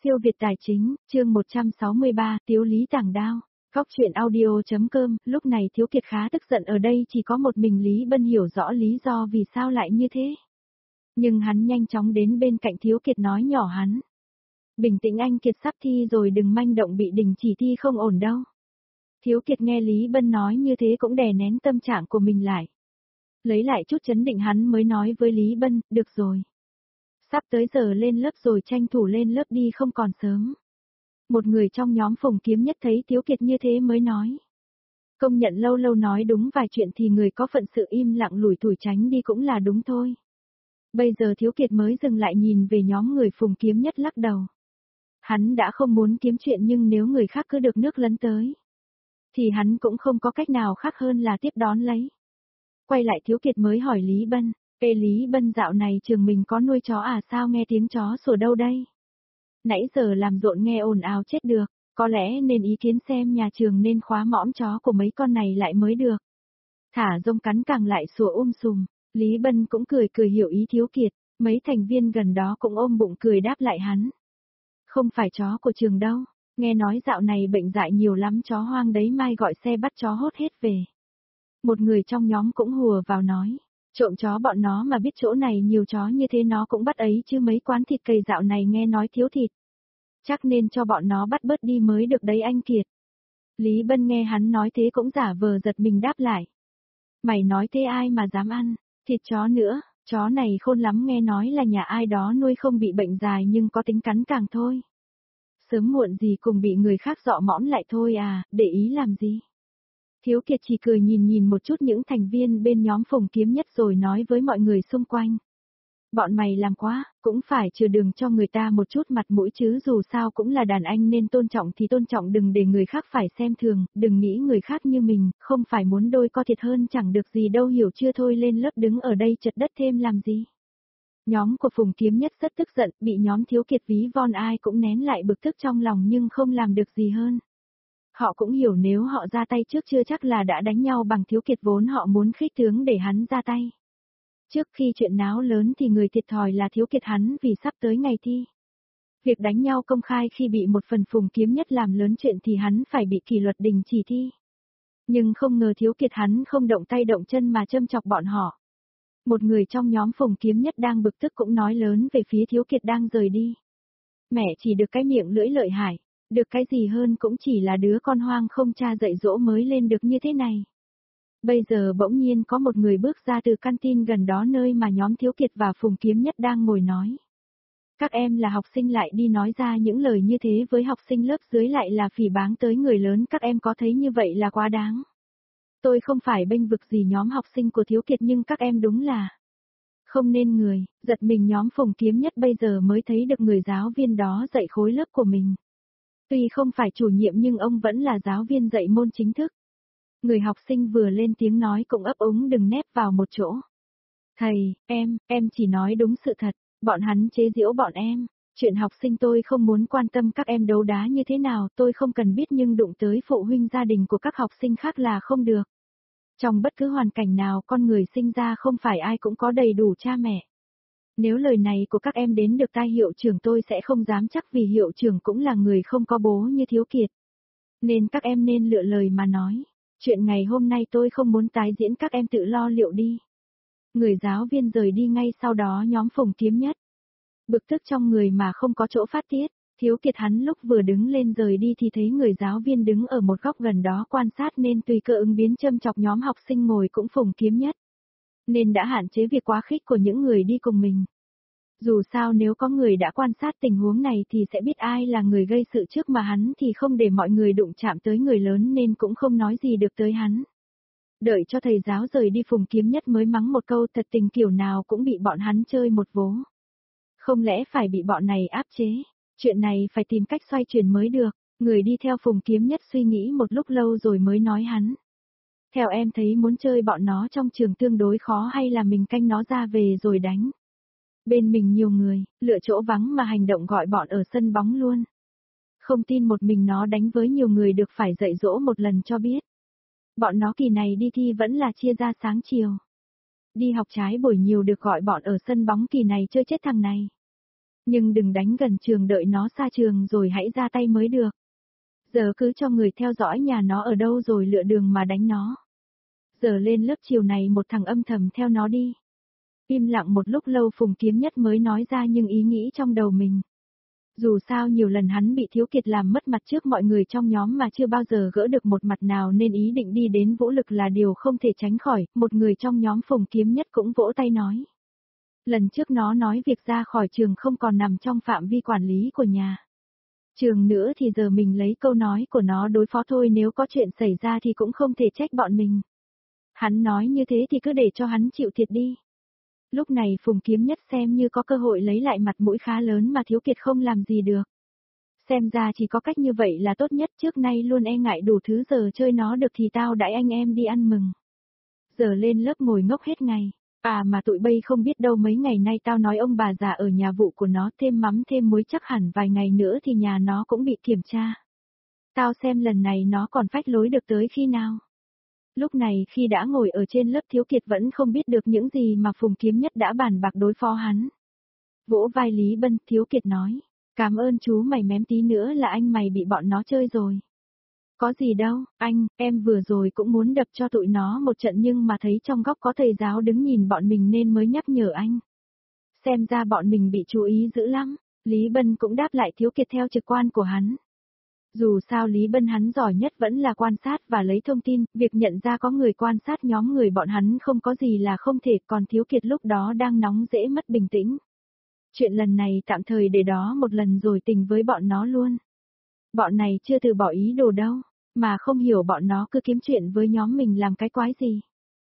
Siêu Việt Tài Chính, chương 163, Tiếu Lý Tảng Đao. Góc truyện audio.com, lúc này Thiếu Kiệt khá tức giận, ở đây chỉ có một mình Lý Bân hiểu rõ lý do vì sao lại như thế. Nhưng hắn nhanh chóng đến bên cạnh Thiếu Kiệt nói nhỏ hắn. Bình tĩnh anh Kiệt, sắp thi rồi, đừng manh động, bị đình chỉ thi không ổn đâu. Thiếu Kiệt nghe Lý Bân nói như thế cũng đè nén tâm trạng của mình lại. Lấy lại chút trấn định hắn mới nói với Lý Bân, được rồi. Sắp tới giờ lên lớp rồi, tranh thủ lên lớp đi không còn sớm. Một người trong nhóm Phùng Kiếm Nhất thấy Thiếu Kiệt như thế mới nói. Công nhận lâu lâu nói đúng vài chuyện thì người có phận sự im lặng lủi thủi tránh đi cũng là đúng thôi. Bây giờ Thiếu Kiệt mới dừng lại nhìn về nhóm người Phùng Kiếm Nhất lắc đầu. Hắn đã không muốn kiếm chuyện, nhưng nếu người khác cứ được nước lấn tới, thì hắn cũng không có cách nào khác hơn là tiếp đón lấy. Quay lại Thiếu Kiệt mới hỏi Lý Bân. Ê Lý Bân, dạo này trường mình có nuôi chó à, sao nghe tiếng chó sủa đâu đây? Nãy giờ làm rộn nghe ồn ào chết được, có lẽ nên ý kiến xem nhà trường nên khóa mõm chó của mấy con này lại mới được. Thả rông cắn càng lại sủa sùm. Lý Bân cũng cười cười hiểu ý Thiếu Kiệt, mấy thành viên gần đó cũng ôm bụng cười đáp lại hắn. Không phải chó của trường đâu, nghe nói dạo này bệnh dại nhiều lắm, chó hoang đấy, mai gọi xe bắt chó hốt hết về. Một người trong nhóm cũng hùa vào nói. Trộm chó bọn nó mà biết chỗ này nhiều chó như thế nó cũng bắt ấy chứ, mấy quán thịt cầy dạo này nghe nói thiếu thịt. Chắc nên cho bọn nó bắt bớt đi mới được đấy anh Kiệt. Lý Bân nghe hắn nói thế cũng giả vờ giật mình đáp lại. Mày nói thế ai mà dám ăn, thịt chó nữa, chó này khôn lắm, nghe nói là nhà ai đó nuôi không bị bệnh dài nhưng có tính cắn càng thôi. Sớm muộn gì cùng bị người khác dọ mõm lại thôi à, để ý làm gì. Thiếu Kiệt chỉ cười nhìn một chút những thành viên bên nhóm Phùng Kiếm Nhất rồi nói với mọi người xung quanh. Bọn mày làm quá, cũng phải chừa đường cho người ta một chút mặt mũi chứ, dù sao cũng là đàn anh nên tôn trọng thì tôn trọng, đừng để người khác phải xem thường, đừng nghĩ người khác như mình, không phải muốn đôi co thiệt hơn chẳng được gì đâu, hiểu chưa, thôi lên lớp, đứng ở đây chật đất thêm làm gì. Nhóm của Phùng Kiếm Nhất rất tức giận, bị nhóm Thiếu Kiệt ví von ai cũng nén lại bực tức trong lòng nhưng không làm được gì hơn. Họ cũng hiểu nếu họ ra tay trước chưa chắc là đã đánh nhau bằng Thiếu Kiệt, vốn họ muốn khích tướng để hắn ra tay. Trước khi chuyện náo lớn thì người thiệt thòi là Thiếu Kiệt hắn, vì sắp tới ngày thi. Việc đánh nhau công khai khi bị một phần Phùng Kiếm Nhất làm lớn chuyện thì hắn phải bị kỷ luật đình chỉ thi. Nhưng không ngờ Thiếu Kiệt hắn không động tay động chân mà châm chọc bọn họ. Một người trong nhóm Phùng Kiếm Nhất đang bực tức cũng nói lớn về phía Thiếu Kiệt đang rời đi. Mẹ chỉ được cái miệng lưỡi lợi hại. Được cái gì hơn cũng chỉ là đứa con hoang không cha dạy dỗ mới lên được như thế này. Bây giờ bỗng nhiên có một người bước ra từ canteen gần đó, nơi mà nhóm Thiếu Kiệt và Phùng Kiếm Nhất đang ngồi nói. Các em là học sinh lại đi nói ra những lời như thế với học sinh lớp dưới, lại là phỉ báng tới người lớn, các em có thấy như vậy là quá đáng. Tôi không phải bênh vực gì nhóm học sinh của Thiếu Kiệt, nhưng các em đúng là không nên người. Giật mình nhóm Phùng Kiếm Nhất bây giờ mới thấy được người giáo viên đó dạy khối lớp của mình. Tuy không phải chủ nhiệm nhưng ông vẫn là giáo viên dạy môn chính thức. Người học sinh vừa lên tiếng nói cũng ấp úng đừng nép vào một chỗ. Thầy, em chỉ nói đúng sự thật, bọn hắn chế giễu bọn em. Chuyện học sinh tôi không muốn quan tâm các em đấu đá như thế nào, tôi không cần biết, nhưng đụng tới phụ huynh gia đình của các học sinh khác là không được. Trong bất cứ hoàn cảnh nào, con người sinh ra không phải ai cũng có đầy đủ cha mẹ. Nếu lời này của các em đến được tai hiệu trưởng, tôi sẽ không dám chắc, vì hiệu trưởng cũng là người không có bố như Thiếu Kiệt. Nên các em nên lựa lời mà nói. Chuyện ngày hôm nay tôi không muốn tái diễn, các em tự lo liệu đi. Người giáo viên rời đi ngay sau đó nhóm Phùng Kiếm Nhất. Bực tức trong người mà không có chỗ phát tiết, Thiếu Kiệt hắn lúc vừa đứng lên rời đi thì thấy người giáo viên đứng ở một góc gần đó quan sát nên tùy cơ ứng biến châm chọc nhóm học sinh ngồi cũng Phùng Kiếm Nhất. Nên đã hạn chế việc quá khích của những người đi cùng mình. Dù sao nếu có người đã quan sát tình huống này thì sẽ biết ai là người gây sự trước, mà hắn thì không để mọi người đụng chạm tới người lớn nên cũng không nói gì được tới hắn. Đợi cho thầy giáo rời đi Phùng Kiếm Nhất mới mắng một câu, thật tình kiểu nào cũng bị bọn hắn chơi một vố. Không lẽ phải bị bọn này áp chế, chuyện này phải tìm cách xoay chuyển mới được. Người đi theo Phùng Kiếm Nhất suy nghĩ một lúc lâu rồi mới nói hắn. Theo em thấy muốn chơi bọn nó trong trường tương đối khó, hay là mình canh nó ra về rồi đánh. Bên mình nhiều người, lựa chỗ vắng mà hành động, gọi bọn ở sân bóng luôn. Không tin một mình nó đánh với nhiều người được, phải dạy dỗ một lần cho biết. Bọn nó kỳ này đi thi vẫn là chia ra sáng chiều. Đi học trái buổi nhiều được, gọi bọn ở sân bóng kỳ này chơi chết thằng này. Nhưng đừng đánh gần trường, đợi nó xa trường rồi hãy ra tay mới được. Giờ cứ cho người theo dõi nhà nó ở đâu rồi lựa đường mà đánh nó. Giờ lên lớp chiều này một thằng âm thầm theo nó đi. Im lặng một lúc lâu Phùng Kiếm Nhất mới nói ra nhưng ý nghĩ trong đầu mình. Dù sao nhiều lần hắn bị Thiếu Kiệt làm mất mặt trước mọi người trong nhóm mà chưa bao giờ gỡ được một mặt nào nên ý định đi đến vũ lực là điều không thể tránh khỏi, một người trong nhóm Phùng Kiếm Nhất cũng vỗ tay nói. Lần trước nó nói việc ra khỏi trường không còn nằm trong phạm vi quản lý của nhà trường nữa thì giờ mình lấy câu nói của nó đối phó thôi, nếu có chuyện xảy ra thì cũng không thể trách bọn mình. Hắn nói như thế thì cứ để cho hắn chịu thiệt đi. Lúc này Phùng Kiếm Nhất xem như có cơ hội lấy lại mặt mũi khá lớn mà Thiếu Kiệt không làm gì được. Xem ra chỉ có cách như vậy là tốt nhất, trước nay luôn e ngại đủ thứ, giờ chơi nó được thì tao đãi anh em đi ăn mừng. Giờ lên lớp ngồi ngốc hết ngày. À mà tụi bay không biết đâu, mấy ngày nay tao nói ông bà già ở nhà vụ của nó thêm mắm thêm muối, chắc hẳn vài ngày nữa thì nhà nó cũng bị kiểm tra. Tao xem lần này nó còn phách lối được tới khi nào. Lúc này khi đã ngồi ở trên lớp Thiếu Kiệt vẫn không biết được những gì mà Phùng Kiếm Nhất đã bàn bạc đối phó hắn. Vỗ vai Lý Bân, Thiếu Kiệt nói, cảm ơn chú mày, mém tí nữa là anh mày bị bọn nó chơi rồi. Có gì đâu, anh, em vừa rồi cũng muốn đập cho tụi nó một trận nhưng mà thấy trong góc có thầy giáo đứng nhìn bọn mình nên mới nhắc nhở anh. Xem ra bọn mình bị chú ý dữ lắm. Lý Bân cũng đáp lại Thiếu Kiệt theo trực quan của hắn. Dù sao Lý Bân hắn giỏi nhất vẫn là quan sát và lấy thông tin, việc nhận ra có người quan sát nhóm người bọn hắn không có gì là không thể, còn Thiếu Kiệt lúc đó đang nóng dễ mất bình tĩnh. Chuyện lần này tạm thời để đó một lần rồi tình với bọn nó luôn. Bọn này chưa từ bỏ ý đồ đâu, mà không hiểu bọn nó cứ kiếm chuyện với nhóm mình làm cái quái gì.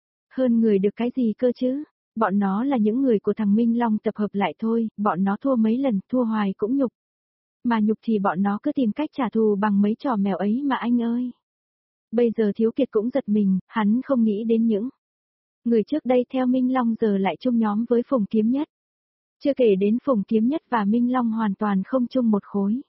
Hơn người được cái gì cơ chứ, bọn nó là những người của thằng Minh Long tập hợp lại thôi, bọn nó thua mấy lần, thua hoài cũng nhục. Mà nhục thì bọn nó cứ tìm cách trả thù bằng mấy trò mèo ấy mà anh ơi. Bây giờ Thiếu Kiệt cũng giật mình, hắn không nghĩ đến những người trước đây theo Minh Long giờ lại chung nhóm với Phùng Kiếm Nhất. Chưa kể đến Phùng Kiếm Nhất và Minh Long hoàn toàn không chung một khối.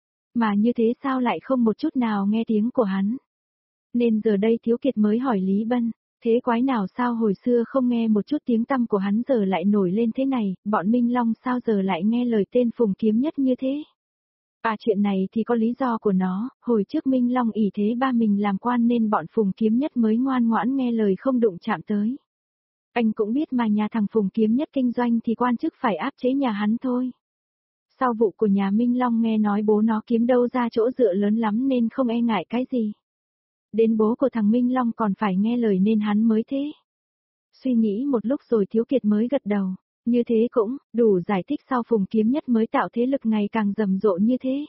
Mà như thế sao lại không một chút nào nghe tiếng của hắn. Nên giờ đây Thiếu Kiệt mới hỏi Lý Bân, thế quái nào sao hồi xưa không nghe một chút tiếng tăm của hắn giờ lại nổi lên thế này, bọn Minh Long sao giờ lại nghe lời tên Phùng Kiếm Nhất như thế? À chuyện này thì có lý do của nó, hồi trước Minh Long ỷ thế ba mình làm quan nên bọn Phùng Kiếm Nhất mới ngoan ngoãn nghe lời không đụng chạm tới. Anh cũng biết mà nhà thằng Phùng Kiếm Nhất kinh doanh thì quan chức phải áp chế nhà hắn thôi. Sau vụ của nhà Minh Long nghe nói bố nó kiếm đâu ra chỗ dựa lớn lắm nên không e ngại cái gì. Đến bố của thằng Minh Long còn phải nghe lời nên hắn mới thế. Suy nghĩ một lúc rồi Thiếu Kiệt mới gật đầu. Như thế cũng đủ giải thích sao Phùng Kiếm Nhất mới tạo thế lực ngày càng rầm rộ như thế.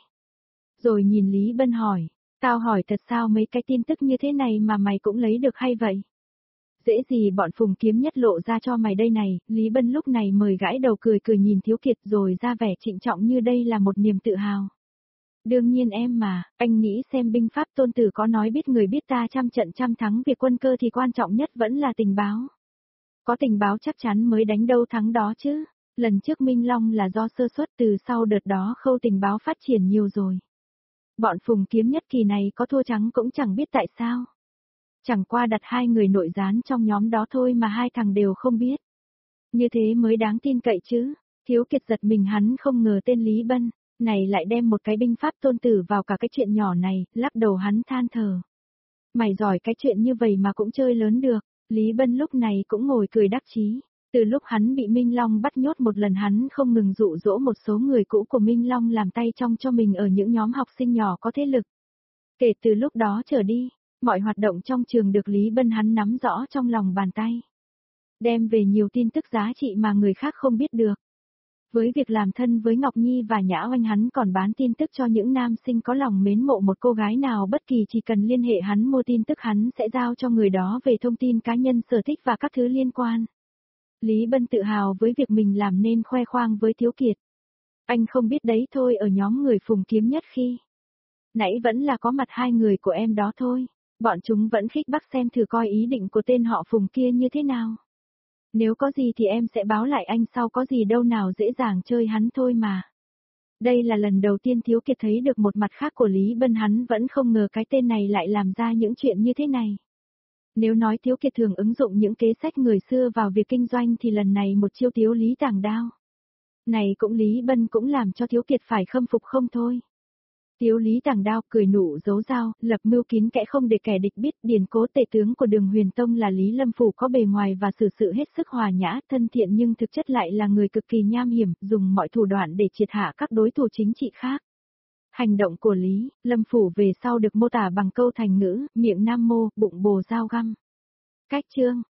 Rồi nhìn Lý Bân hỏi, tao hỏi thật sao mấy cái tin tức như thế này mà mày cũng lấy được hay vậy? Dễ gì bọn Phùng Kiếm Nhất lộ ra cho mày đây này, Lý Bân lúc này mời gãi đầu cười cười nhìn Thiếu Kiệt rồi ra vẻ trịnh trọng như đây là một niềm tự hào. Đương nhiên em mà, anh nghĩ xem binh pháp Tôn Tử có nói biết người biết ta trăm trận trăm thắng, việc quân cơ thì quan trọng nhất vẫn là tình báo. Có tình báo chắc chắn mới đánh đâu thắng đó chứ. Lần trước Minh Long là do sơ suất, từ sau đợt đó khâu tình báo phát triển nhiều rồi. Bọn Phùng Kiếm Nhất kỳ này có thua trắng cũng chẳng biết tại sao. Chẳng qua đặt hai người nội gián trong nhóm đó thôi mà hai thằng đều không biết. Như thế mới đáng tin cậy chứ. Thiếu Kiệt giật mình, hắn không ngờ tên Lý Bân này lại đem một cái binh pháp Tôn Tử vào cả cái chuyện nhỏ này, lắc đầu hắn than thở. Mày giỏi cái chuyện như vậy mà cũng chơi lớn được. Lý Bân lúc này cũng ngồi cười đắc chí. Từ lúc hắn bị Minh Long bắt nhốt một lần hắn không ngừng dụ dỗ một số người cũ của Minh Long làm tay trong cho mình ở những nhóm học sinh nhỏ có thế lực. Kể từ lúc đó trở đi, mọi hoạt động trong trường được Lý Bân hắn nắm rõ trong lòng bàn tay. Đem về nhiều tin tức giá trị mà người khác không biết được. Với việc làm thân với Ngọc Nhi và Nhã Oanh, hắn còn bán tin tức cho những nam sinh có lòng mến mộ một cô gái nào bất kỳ, chỉ cần liên hệ hắn mua tin tức hắn sẽ giao cho người đó về thông tin cá nhân, sở thích và các thứ liên quan. Lý Bân tự hào với việc mình làm nên khoe khoang với Thiếu Kiệt. Anh không biết đấy thôi, ở nhóm người Phùng Kiếm Nhất khi nãy vẫn là có mặt hai người của em đó thôi. Bọn chúng vẫn khích bác xem thử coi ý định của tên họ Phùng kia như thế nào. Nếu có gì thì em sẽ báo lại anh sau, có gì đâu nào, dễ dàng chơi hắn thôi mà. Đây là lần đầu tiên Thiếu Kiệt thấy được một mặt khác của Lý Bân, hắn vẫn không ngờ cái tên này lại làm ra những chuyện như thế này. Nếu nói Thiếu Kiệt thường ứng dụng những kế sách người xưa vào việc kinh doanh thì lần này một chiêu Tiếu Lý tàng đao. Này cũng Lý Bân cũng làm cho Thiếu Kiệt phải khâm phục không thôi. Tiếu Lý Tàng Đao cười nụ giấu dao, lập mưu kín kẽ không để kẻ địch biết điển cố tể tướng của Đường Huyền Tông là Lý Lâm Phủ có bề ngoài và xử sự hết sức hòa nhã, thân thiện nhưng thực chất lại là người cực kỳ nham hiểm, dùng mọi thủ đoạn để triệt hạ các đối thủ chính trị khác. Hành động của Lý Lâm Phủ về sau được mô tả bằng câu thành ngữ, miệng nam mô, bụng bồ dao găm. Cách chương